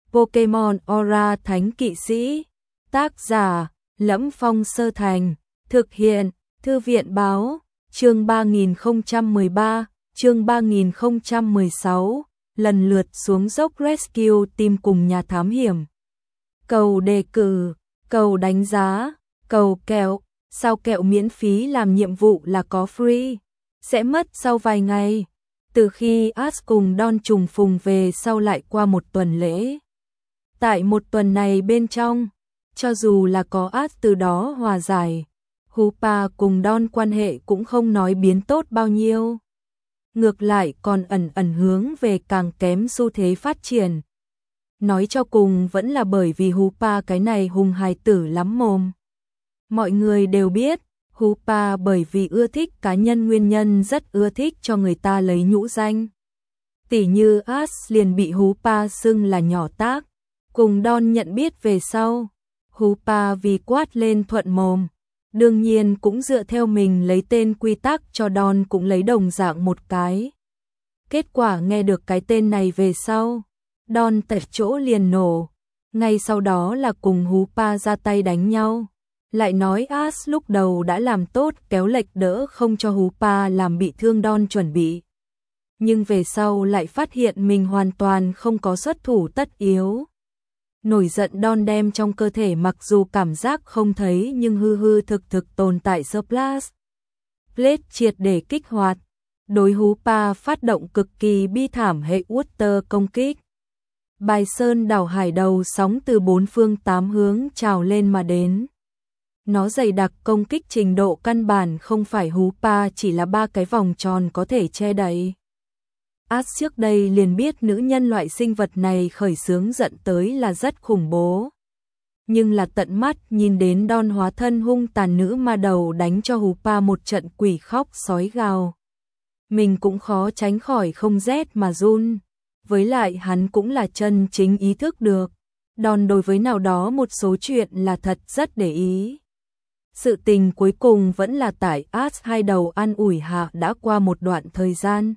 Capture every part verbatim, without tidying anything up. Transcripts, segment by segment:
Pokemon Aura Thánh Kỵ Sĩ. Tác giả: Lẫm Phong Sơ Thành. Thực hiện: Thư viện báo. Chương ba nghìn không trăm mười ba, chương ba nghìn không trăm mười sáu, lần lượt xuống dốc Rescue Team cùng nhà thám hiểm. Cầu đề cử, cầu đánh giá, cầu kẹo, sao kẹo miễn phí làm nhiệm vụ là có free, sẽ mất sau vài ngày. Từ khi Ash cùng Don trùng phùng về sau lại qua một tuần lễ. Tại một tuần này bên trong, cho dù là có Ash từ đó hòa giải, Hoopa cùng Don quan hệ cũng không nói biến tốt bao nhiêu. Ngược lại còn ẩn ẩn hướng về càng kém xu thế phát triển. Nói cho cùng vẫn là bởi vì Hoopa cái này hùng hài tử lắm mồm. Mọi người đều biết, Hoopa bởi vì ưa thích cá nhân nguyên nhân rất ưa thích cho người ta lấy nhũ danh. Tỉ như Ash liền bị Hoopa xưng là nhỏ tác, cùng Don nhận biết về sau. Hoopa vì quát lên thuận mồm, đương nhiên cũng dựa theo mình lấy tên quy tắc cho Don cũng lấy đồng dạng một cái. Kết quả nghe được cái tên này về sau, Don tại chỗ liền nổ, ngay sau đó là cùng Hoopa ra tay đánh nhau. Lại nói Ash lúc đầu đã làm tốt kéo lệch đỡ không cho Hoopa làm bị thương Don chuẩn bị. Nhưng về sau lại phát hiện mình hoàn toàn không có xuất thủ tất yếu. Nổi giận Don đem trong cơ thể mặc dù cảm giác không thấy nhưng hư hư thực thực tồn tại Splash Blade triệt để kích hoạt. Đối Hoopa phát động cực kỳ bi thảm hệ Water công kích. Bài sơn đảo hải đầu sóng từ bốn phương tám hướng trào lên mà đến. Nó dày đặc công kích trình độ căn bản không phải Hoopa chỉ là ba cái vòng tròn có thể che đậy. Ash trước đây liền biết nữ nhân loại sinh vật này khởi xướng giận tới là rất khủng bố. Nhưng là tận mắt nhìn đến Don hóa thân hung tàn nữ ma đầu đánh cho Hoopa một trận quỷ khóc sói gào. Mình cũng khó tránh khỏi không rét mà run. Với lại hắn cũng là chân chính ý thức được. Don đối với nào đó một số chuyện là thật rất để ý. Sự tình cuối cùng vẫn là tại Ash hai đầu an ủi hạ đã qua một đoạn thời gian.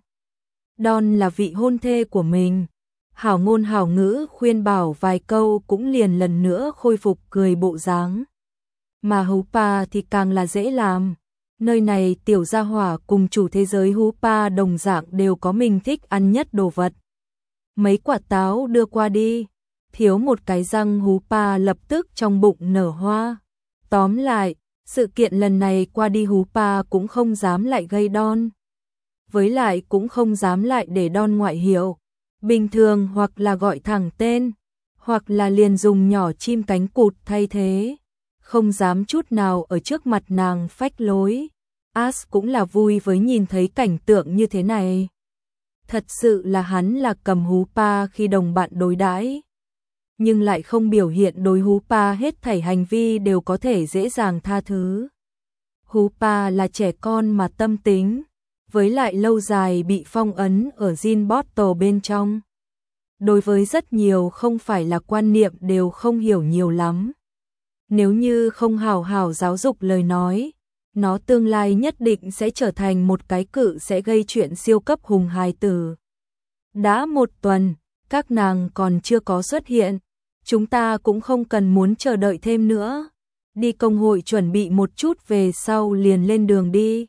Don là vị hôn thê của mình. Hảo ngôn hảo ngữ khuyên bảo vài câu cũng liền lần nữa khôi phục cười bộ dáng. Mà Hoopa thì càng là dễ làm. Nơi này tiểu gia hỏa cùng chủ thế giới Hoopa đồng dạng đều có mình thích ăn nhất đồ vật. Mấy quả táo đưa qua đi. Thiếu một cái răng Hoopa lập tức trong bụng nở hoa. Tóm lại, sự kiện lần này qua đi Hoopa cũng không dám lại gây Don. Với lại cũng không dám lại để Don ngoại hiệu. Bình thường hoặc là gọi thẳng tên, hoặc là liền dùng nhỏ chim cánh cụt thay thế. Không dám chút nào ở trước mặt nàng phách lối. Ash cũng là vui với nhìn thấy cảnh tượng như thế này. Thật sự là hắn là cầm Hoopa khi đồng bạn đối đãi, nhưng lại không biểu hiện đối Hoopa hết thảy hành vi đều có thể dễ dàng tha thứ. Hoopa là trẻ con mà tâm tính, với lại lâu dài bị phong ấn ở Gin Bottle bên trong. Đối với rất nhiều không phải là quan niệm đều không hiểu nhiều lắm. Nếu như không hào hào giáo dục lời nói, nó tương lai nhất định sẽ trở thành một cái cự sẽ gây chuyện siêu cấp hùng hài tử. Đã một tuần, các nàng còn chưa có xuất hiện. Chúng ta cũng không cần muốn chờ đợi thêm nữa. Đi công hội chuẩn bị một chút về sau liền lên đường đi.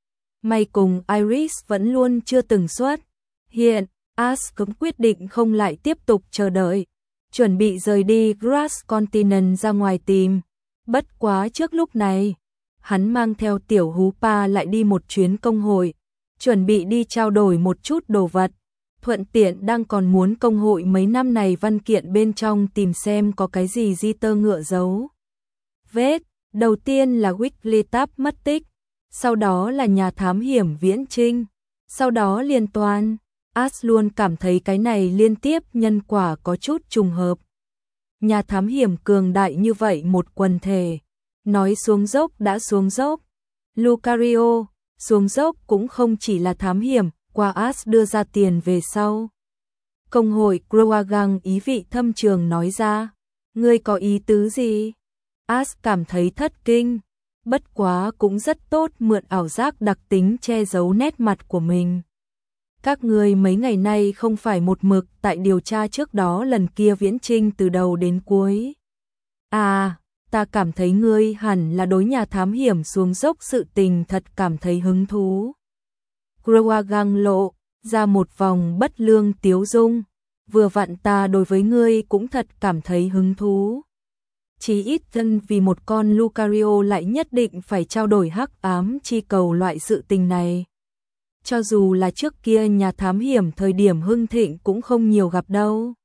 May cùng Iris vẫn luôn chưa từng xuất hiện. Ash cấm quyết định không lại tiếp tục chờ đợi. Chuẩn bị rời đi Grass Continent ra ngoài tìm. Bất quá trước lúc này, hắn mang theo tiểu Hoopa lại đi một chuyến công hội. Chuẩn bị đi trao đổi một chút đồ vật. Thuận tiện đang còn muốn công hội mấy năm này văn kiện bên trong tìm xem có cái gì di tơ ngựa giấu. Vết, đầu tiên là Wigglytuff mất tích, sau đó là nhà thám hiểm Viễn Trinh, sau đó liên toàn. Ash luôn cảm thấy cái này liên tiếp nhân quả có chút trùng hợp. Nhà thám hiểm cường đại như vậy một quần thể, nói xuống dốc đã xuống dốc. Lucario, xuống dốc cũng không chỉ là thám hiểm. Qua Ash đưa ra tiền về sau. Công hội Croagang ý vị thâm trường nói ra. Ngươi có ý tứ gì? Ash cảm thấy thất kinh. Bất quá cũng rất tốt mượn ảo giác đặc tính che giấu nét mặt của mình. Các ngươi mấy ngày nay không phải một mực tại điều tra trước đó lần kia viễn trinh từ đầu đến cuối. À, ta cảm thấy ngươi hẳn là đối nhà thám hiểm xuống dốc sự tình thật cảm thấy hứng thú. Crowagang lộ ra một vòng bất lương tiếu dung. Vừa vặn ta đối với ngươi cũng thật cảm thấy hứng thú. Chí ít thân vì một con Lucario lại nhất định phải trao đổi hắc ám chi cầu loại sự tình này. Cho dù là trước kia nhà thám hiểm thời điểm hưng thịnh cũng không nhiều gặp đâu.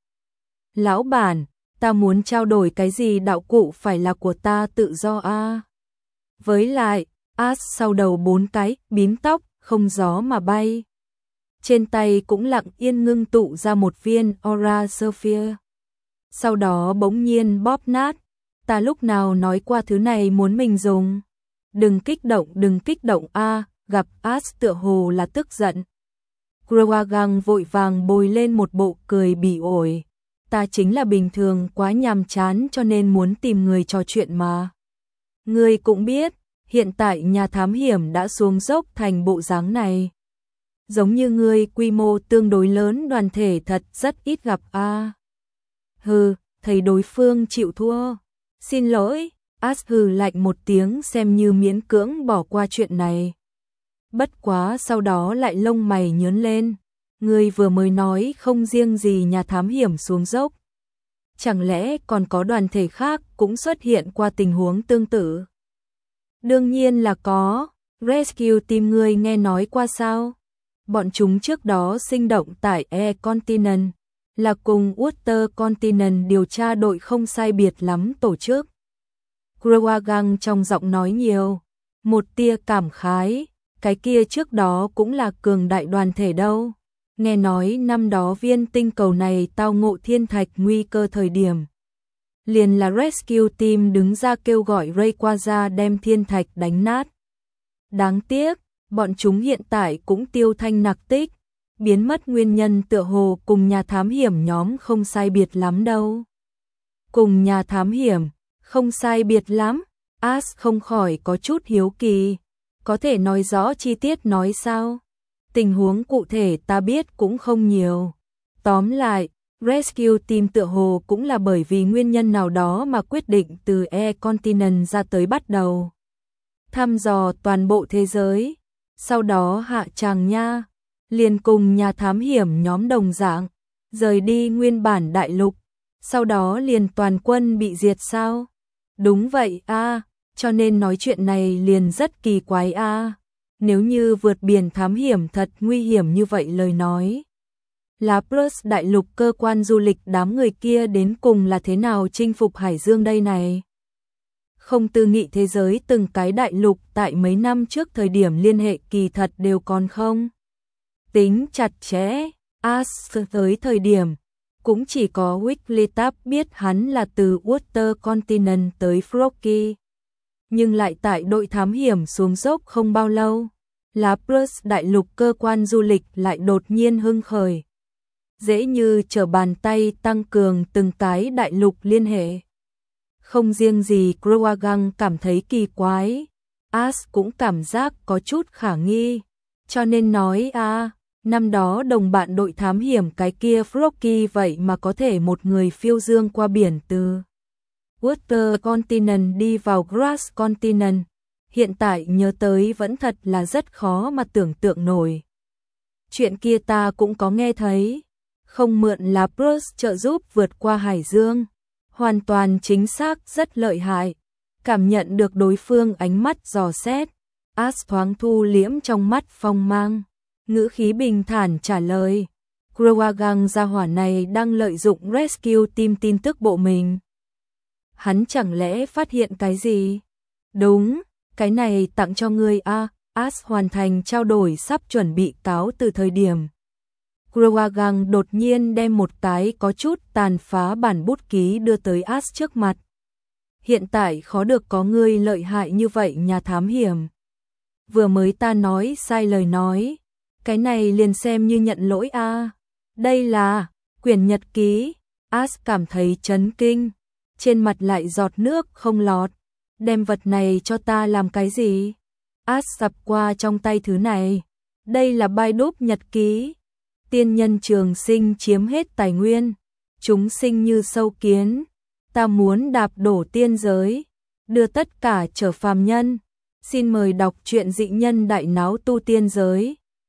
Lão bản, ta muốn trao đổi cái gì đạo cụ phải là của ta tự do a. À. Với lại, Ash sau đầu bốn cái, bím tóc, không gió mà bay. Trên tay cũng lặng yên ngưng tụ ra một viên Aura Sapphire. Sau đó bỗng nhiên bóp nát. Ta lúc nào nói qua thứ này muốn mình dùng. Đừng kích động, đừng kích động a. À, gặp Ash tựa hồ là tức giận. Crowagang vội vàng bồi lên một bộ cười bỉ ổi. Ta chính là bình thường quá nhàm chán cho nên muốn tìm người trò chuyện mà. Ngươi cũng biết, hiện tại nhà thám hiểm đã xuống dốc thành bộ dáng này. Giống như ngươi quy mô tương đối lớn đoàn thể thật rất ít gặp a. À. Hừ, thấy đối phương chịu thua. Xin lỗi, Ash hừ lạnh một tiếng xem như miễn cưỡng bỏ qua chuyện này. Bất quá sau đó lại lông mày nhớn lên. Ngươi vừa mới nói không riêng gì nhà thám hiểm xuống dốc. Chẳng lẽ còn có đoàn thể khác cũng xuất hiện qua tình huống tương tự? Đương nhiên là có. Rescue Team ngươi nghe nói qua sao? Bọn chúng trước đó sinh động tại E Continent, là cùng Water Continent điều tra đội không sai biệt lắm tổ chức. Crowagang trong giọng nói nhiều, một tia cảm khái, cái kia trước đó cũng là cường đại đoàn thể đâu. Nghe nói năm đó viên tinh cầu này tao ngộ thiên thạch nguy cơ thời điểm. Liền là Rescue Team đứng ra kêu gọi Rayquaza đem thiên thạch đánh nát. Đáng tiếc, bọn chúng hiện tại cũng tiêu thanh nặc tích, biến mất nguyên nhân tựa hồ cùng nhà thám hiểm nhóm không sai biệt lắm đâu. Cùng nhà thám hiểm, không sai biệt lắm, Ash không khỏi có chút hiếu kỳ. Có thể nói rõ chi tiết nói sao? Tình huống cụ thể ta biết cũng không nhiều. Tóm lại, Rescue Team tựa hồ cũng là bởi vì nguyên nhân nào đó mà quyết định từ E Continent ra tới bắt đầu thăm dò toàn bộ thế giới. Sau đó hạ tràng nha, liền cùng nhà thám hiểm nhóm đồng dạng, rời đi nguyên bản đại lục. Sau đó liền toàn quân bị diệt sao? Đúng vậy a, à, cho nên nói chuyện này liền rất kỳ quái a. À. Nếu như vượt biển thám hiểm thật nguy hiểm như vậy lời nói. Lapras đại lục cơ quan du lịch đám người kia đến cùng là thế nào chinh phục Hải Dương đây này? Không tư nghị thế giới từng cái đại lục tại mấy năm trước thời điểm liên hệ kỳ thật đều còn không. Tính chặt chẽ, Ash tới thời điểm, cũng chỉ có Wigglytuff biết hắn là từ Water Continent tới Froggy. Nhưng lại tại đội thám hiểm xuống dốc không bao lâu, Lapras đại lục cơ quan du lịch lại đột nhiên hưng khởi. Dễ như trở bàn tay tăng cường từng cái đại lục liên hệ. Không riêng gì Crowagang cảm thấy kỳ quái, Ash cũng cảm giác có chút khả nghi. Cho nên nói a, à, năm đó đồng bạn đội thám hiểm cái kia Froggy vậy mà có thể một người phiêu dương qua biển từ Water Continent đi vào Grass Continent. Hiện tại nhớ tới vẫn thật là rất khó mà tưởng tượng nổi. Chuyện kia ta cũng có nghe thấy. Không mượn là Bruce trợ giúp vượt qua Hải Dương. Hoàn toàn chính xác rất lợi hại. Cảm nhận được đối phương ánh mắt dò xét. Ash thoáng thu liễm trong mắt phong mang. Ngữ khí bình thản trả lời. Crowagang gia hỏa này đang lợi dụng Rescue Team tin tức bộ mình. Hắn chẳng lẽ phát hiện cái gì? Đúng, cái này tặng cho ngươi a. À, Ash hoàn thành trao đổi sắp chuẩn bị cáo từ thời điểm. Crowagang đột nhiên đem một cái có chút tàn phá bản bút ký đưa tới Ash trước mặt. Hiện tại khó được có ngươi lợi hại như vậy nhà thám hiểm. Vừa mới ta nói sai lời nói. Cái này liền xem như nhận lỗi a. À. Đây là quyển nhật ký. Ash cảm thấy chấn kinh. Trên mặt lại giọt nước không lọt. Đem vật này cho ta làm cái gì? Ash sập qua trong tay thứ này. Đây là Baidup nhật ký. tiên nhân trường sinh chiếm hết tài nguyên, chúng sinh như sâu kiến, ta muốn đạp đổ tiên giới, đưa tất cả trở phàm nhân. Xin mời đọc truyện Dị Nhân Đại Náo Tu Tiên Giới.